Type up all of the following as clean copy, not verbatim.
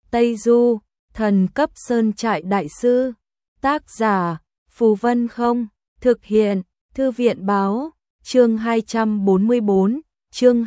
Tây Du, thần cấp sơn trại đại sư. Tác giả, Phù Vân Không. Thực hiện, Thư viện Báo. Chương 244, chương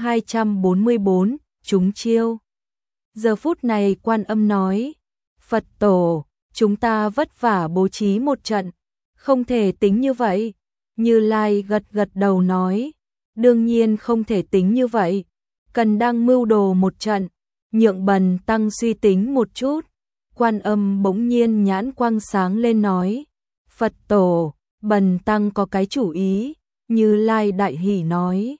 244, chúng chiêu. Giờ phút này Quan Âm nói, Phật tổ, chúng ta vất vả bố trí một trận, không thể tính như vậy. Như Lai gật gật đầu nói, đương nhiên không thể tính như vậy, cần đang mưu đồ một trận, nhượng Bần tăng suy tính một chút. Quan Âm bỗng nhiên nhãn quang sáng lên nói, Phật tổ, Bần tăng có cái chủ ý. Như Lai đại hỉ nói,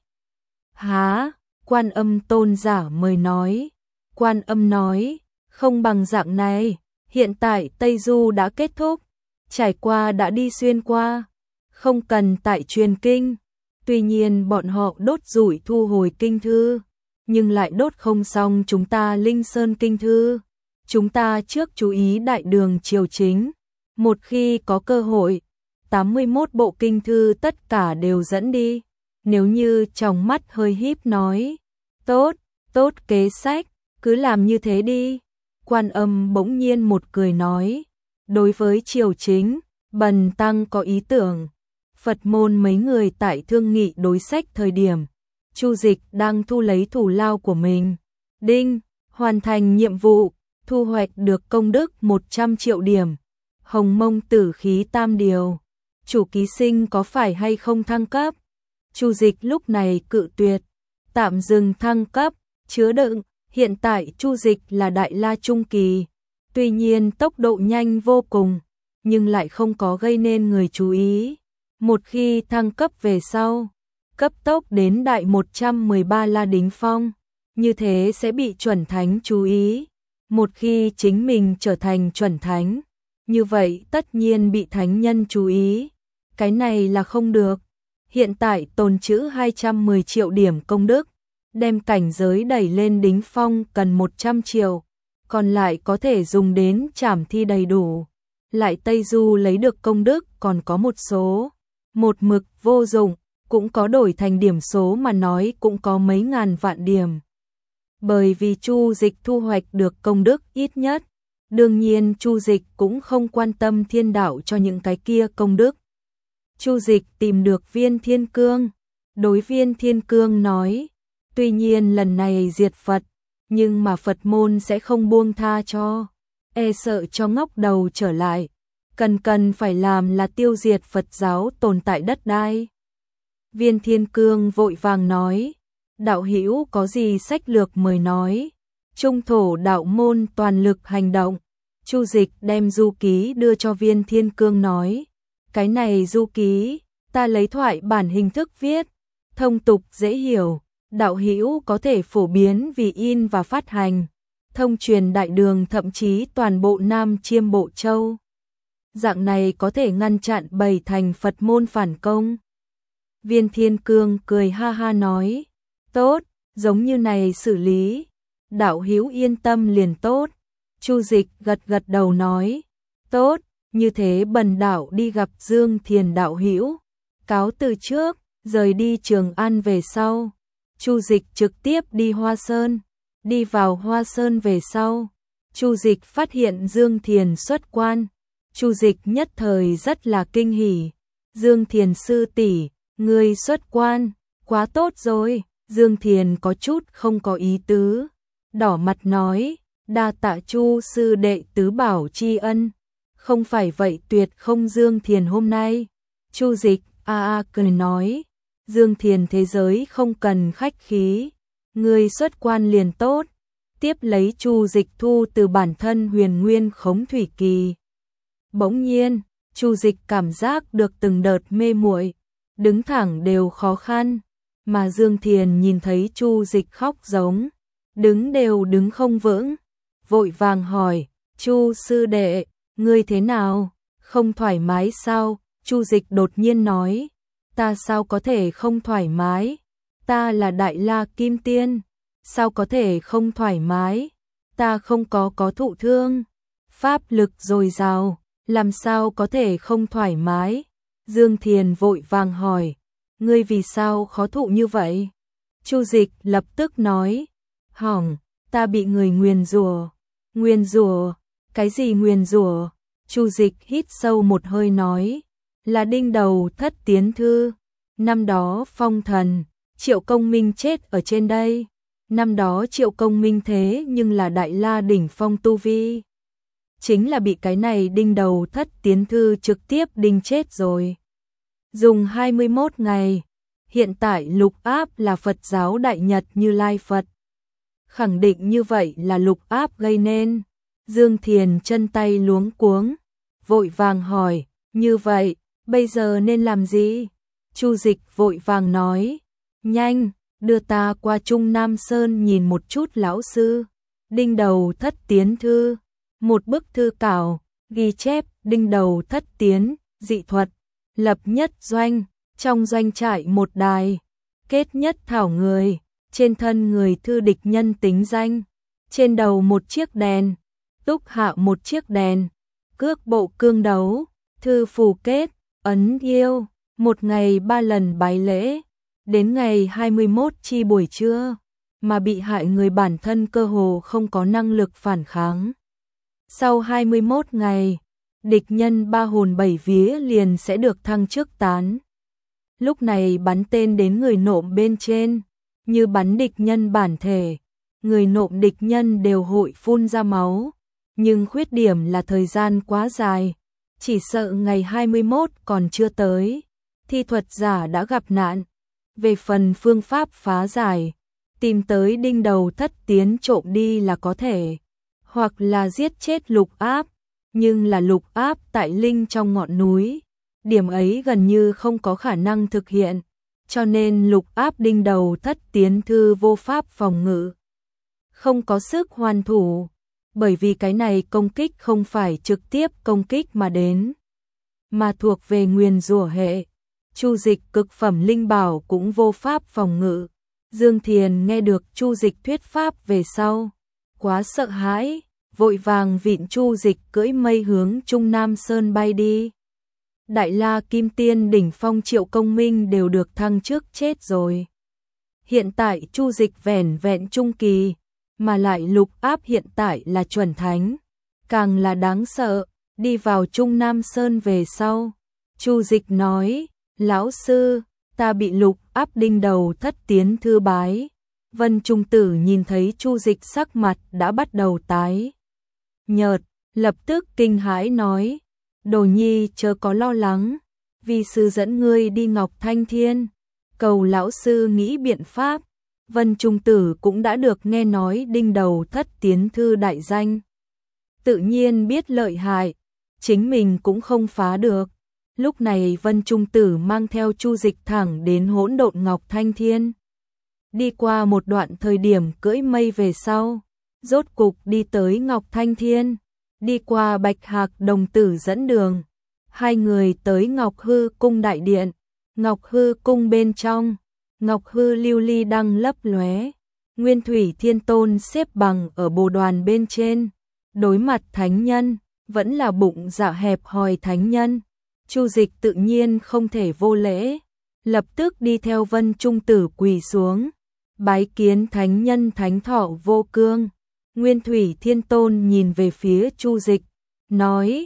há? Quan Âm tôn giả mời nói. Quan Âm nói, không bằng dạng này, hiện tại Tây Du đã kết thúc, trải qua đã đi xuyên qua, không cần tại truyền kinh. Tuy nhiên bọn họ đốt rủi thu hồi kinh thư, nhưng lại đốt không xong chúng ta Linh Sơn kinh thư. Chúng ta trước chú ý đại đường triều chính, một khi có cơ hội, 81 bộ kinh thư tất cả đều dẫn đi. Nếu như trong mắt hơi híp nói, tốt, tốt kế sách, cứ làm như thế đi. Quan Âm bỗng nhiên một cười nói, đối với triều chính, Bần tăng có ý tưởng. Phật môn mấy người tại thương nghị đối sách thời điểm, Chu Dịch đang thu lấy thủ lao của mình. Đinh, hoàn thành nhiệm vụ, thu hoạch được công đức 100 triệu điểm. Hồng Mông tử khí tam điều. Chủ ký sinh có phải hay không thăng cấp? Chu Dịch lúc này cự tuyệt, tạm dừng thăng cấp, chứa đựng. Hiện tại Chu Dịch là Đại La Trung Kỳ, tuy nhiên tốc độ nhanh vô cùng, nhưng lại không có gây nên người chú ý. Một khi thăng cấp về sau, cấp tốc đến Đại 113 La Đính Phong, như thế sẽ bị chuẩn thánh chú ý. Một khi chính mình trở thành chuẩn thánh, như vậy tất nhiên bị thánh nhân chú ý. Cái này là không được. Hiện tại tồn trữ 210 triệu điểm công đức, đem cảnh giới đẩy lên đính phong cần 100 triệu, còn lại có thể dùng đến trảm thi đầy đủ. Lại Tây Du lấy được công đức còn có một số, một mực vô dụng, cũng có đổi thành điểm số mà nói cũng có mấy ngàn vạn điểm. Bởi vì Chu Dịch thu hoạch được công đức ít nhất, đương nhiên Chu Dịch cũng không quan tâm thiên đạo cho những cái kia công đức. Chu Dịch tìm được Viên Thiên Cương, đối Viên Thiên Cương nói, tuy nhiên lần này diệt Phật, nhưng mà Phật môn sẽ không buông tha cho, sợ cho ngóc đầu trở lại, cần phải làm là tiêu diệt Phật giáo tồn tại đất đai. Viên Thiên Cương vội vàng nói, đạo hữu có gì sách lược mời nói. Trung thổ đạo môn toàn lực hành động. Chu Dịch đem du ký đưa cho Viên Thiên Cương nói, cái này du ký, ta lấy thoại bản hình thức viết, thông tục dễ hiểu, đạo hữu có thể phổ biến vì in và phát hành, thông truyền đại đường thậm chí toàn bộ Nam Chiêm Bộ Châu. Dạng này có thể ngăn chặn bầy thành Phật môn phản công. Viên Thiên Cương cười ha ha nói, tốt, giống như này xử lý, đạo hữu yên tâm liền tốt. Chu Dịch gật gật đầu nói, tốt, như thế bần đạo đi gặp Dương Thiền đạo hữu, cáo từ trước. Rời đi Trường An về sau, Chu Dịch trực tiếp đi Hoa Sơn. Đi vào Hoa Sơn về sau, Chu Dịch phát hiện Dương Thiền xuất quan. Chu Dịch nhất thời rất là kinh hỉ. Dương Thiền sư tỷ, ngươi xuất quan, quá tốt rồi. Dương Thiền có chút không có ý tứ, đỏ mặt nói, đa tạ Chu sư đệ tứ bảo tri ân, không phải vậy tuyệt không Dương Thiền hôm nay. Chu Dịch cười nói, Dương Thiền thế giới không cần khách khí, ngươi xuất quan liền tốt. Tiếp lấy Chu Dịch thu từ bản thân Huyền Nguyên Khống Thủy Kỳ. Bỗng nhiên, Chu Dịch cảm giác được từng đợt mê muội, đứng thẳng đều khó khăn, mà Dương Thiền nhìn thấy Chu Dịch khóc giống, đứng đều đứng không vững, vội vàng hỏi, Chu sư đệ, ngươi thế nào, không thoải mái sao? Chu Dịch đột nhiên nói, ta sao có thể không thoải mái, ta là Đại La Kim Tiên, sao có thể không thoải mái, ta không có thụ thương, pháp lực dồi dào, làm sao có thể không thoải mái. Dương Thiền vội vàng hỏi, ngươi vì sao khó thụ như vậy? Chu Dịch lập tức nói, hỏng, ta bị người nguyền rủa, Nguyền rủa? Cái gì nguyền rủa? Chu Dịch hít sâu một hơi nói, là đinh đầu thất tiến thư. Năm đó phong thần, Triệu Công Minh chết ở trên đây. Năm đó Triệu Công Minh thế nhưng là đại la đỉnh phong tu vi. Chính là bị cái này đinh đầu thất tiến thư trực tiếp đinh chết rồi. Dùng 21 ngày, hiện tại Lục Áp là Phật giáo Đại Nhật Như Lai Phật. Khẳng định như vậy là Lục Áp gây nên. Dương Thiền chân tay luống cuống, vội vàng hỏi, như vậy, bây giờ nên làm gì? Chu Dịch vội vàng nói, nhanh, đưa ta qua Trung Nam Sơn nhìn một chút lão sư. Đinh đầu thất tiến thư, một bức thư cảo, ghi chép đinh đầu thất tiến, dị thuật, lập nhất doanh, trong doanh trại một đài, kết nhất thảo người, trên thân người thư địch nhân tính danh, trên đầu một chiếc đèn, túc hạ một chiếc đèn, cước bộ cương đấu, thư phù kết, ấn yêu, một ngày 3 lần bái lễ, đến ngày 21 chi buổi trưa, mà bị hại người bản thân cơ hồ không có năng lực phản kháng. Sau 21 ngày, địch nhân 3 hồn 7 vía liền sẽ được thăng chức tán. Lúc này bắn tên đến người nộm bên trên, như bắn địch nhân bản thể, người nộm địch nhân đều hội phun ra máu, nhưng khuyết điểm là thời gian quá dài, chỉ sợ ngày 21 còn chưa tới, thi thuật giả đã gặp nạn. Về phần phương pháp phá giải, tìm tới đinh đầu thất tiến trộm đi là có thể, hoặc là giết chết Lục Áp, nhưng là Lục Áp tại linh trong ngọn núi, điểm ấy gần như không có khả năng thực hiện, cho nên Lục Áp đinh đầu thất tiến thư vô pháp phòng ngự, không có sức hoàn thủ, bởi vì cái này công kích không phải trực tiếp công kích mà đến, mà thuộc về nguyền rủa hệ. Chu Dịch cực phẩm linh bảo cũng vô pháp phòng ngự. Dương Thiền nghe được Chu Dịch thuyết pháp về sau, quá sợ hãi, vội vàng vịn Chu Dịch cưỡi mây hướng Trung Nam Sơn bay đi. Đại La Kim Tiên đỉnh phong Triệu Công Minh đều được thăng chức chết rồi. Hiện tại Chu Dịch vẻn vẹn trung kỳ, mà lại Lục Áp hiện tại là chuẩn thánh, càng là đáng sợ. Đi vào Trung Nam Sơn về sau, Chu Dịch nói, lão sư, ta bị Lục Áp đinh đầu thất tiến thư bái. Vân Trung Tử nhìn thấy Chu Dịch sắc mặt đã bắt đầu tái nhợt, lập tức kinh hãi nói, Đồ Nhi chớ có lo lắng, vi sư dẫn ngươi đi Ngọc Thanh Thiên, cầu lão sư nghĩ biện pháp. Vân Trung Tử cũng đã được nghe nói đinh đầu thất tiến thư đại danh, tự nhiên biết lợi hại, chính mình cũng không phá được. Lúc này Vân Trung Tử mang theo Chu Dịch thẳng đến hỗn độn Ngọc Thanh Thiên. Đi qua một đoạn thời điểm cưỡi mây về sau, rốt cục đi tới Ngọc Thanh Thiên, đi qua Bạch Hạc đồng tử dẫn đường. Hai người tới Ngọc Hư cung đại điện, Ngọc Hư cung bên trong, Ngọc Hư lưu ly đăng lấp lóe, Nguyên Thủy Thiên Tôn xếp bằng ở bồ đoàn bên trên, đối mặt thánh nhân, vẫn là bụng dạ hẹp hòi thánh nhân. Chu Dịch tự nhiên không thể vô lễ, lập tức đi theo Vân Trung Tử quỳ xuống, bái kiến thánh nhân Thánh Thọ Vô Cương. Nguyên Thủy Thiên Tôn nhìn về phía Chu Dịch, nói,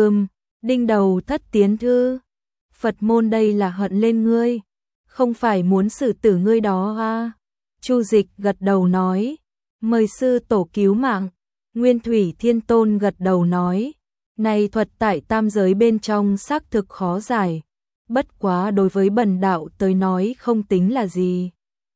đinh đầu thất tiến thư, Phật môn đây là hận lên ngươi, không phải muốn xử tử ngươi đó à? Chu Dịch gật đầu nói, mời sư tổ cứu mạng. Nguyên Thủy Thiên Tôn gật đầu nói, này thuật tại tam giới bên trong xác thực khó giải, bất quá đối với bần đạo tới nói không tính là gì.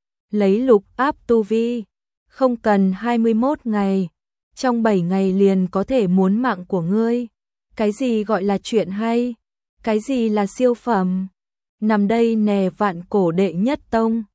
Lấy Lục Áp tu vi, không cần 21 ngày, trong 7 ngày liền có thể muốn mạng của ngươi. Cái gì gọi là chuyện hay? Cái gì là siêu phẩm? Nằm đây nè vạn cổ đệ nhất tông,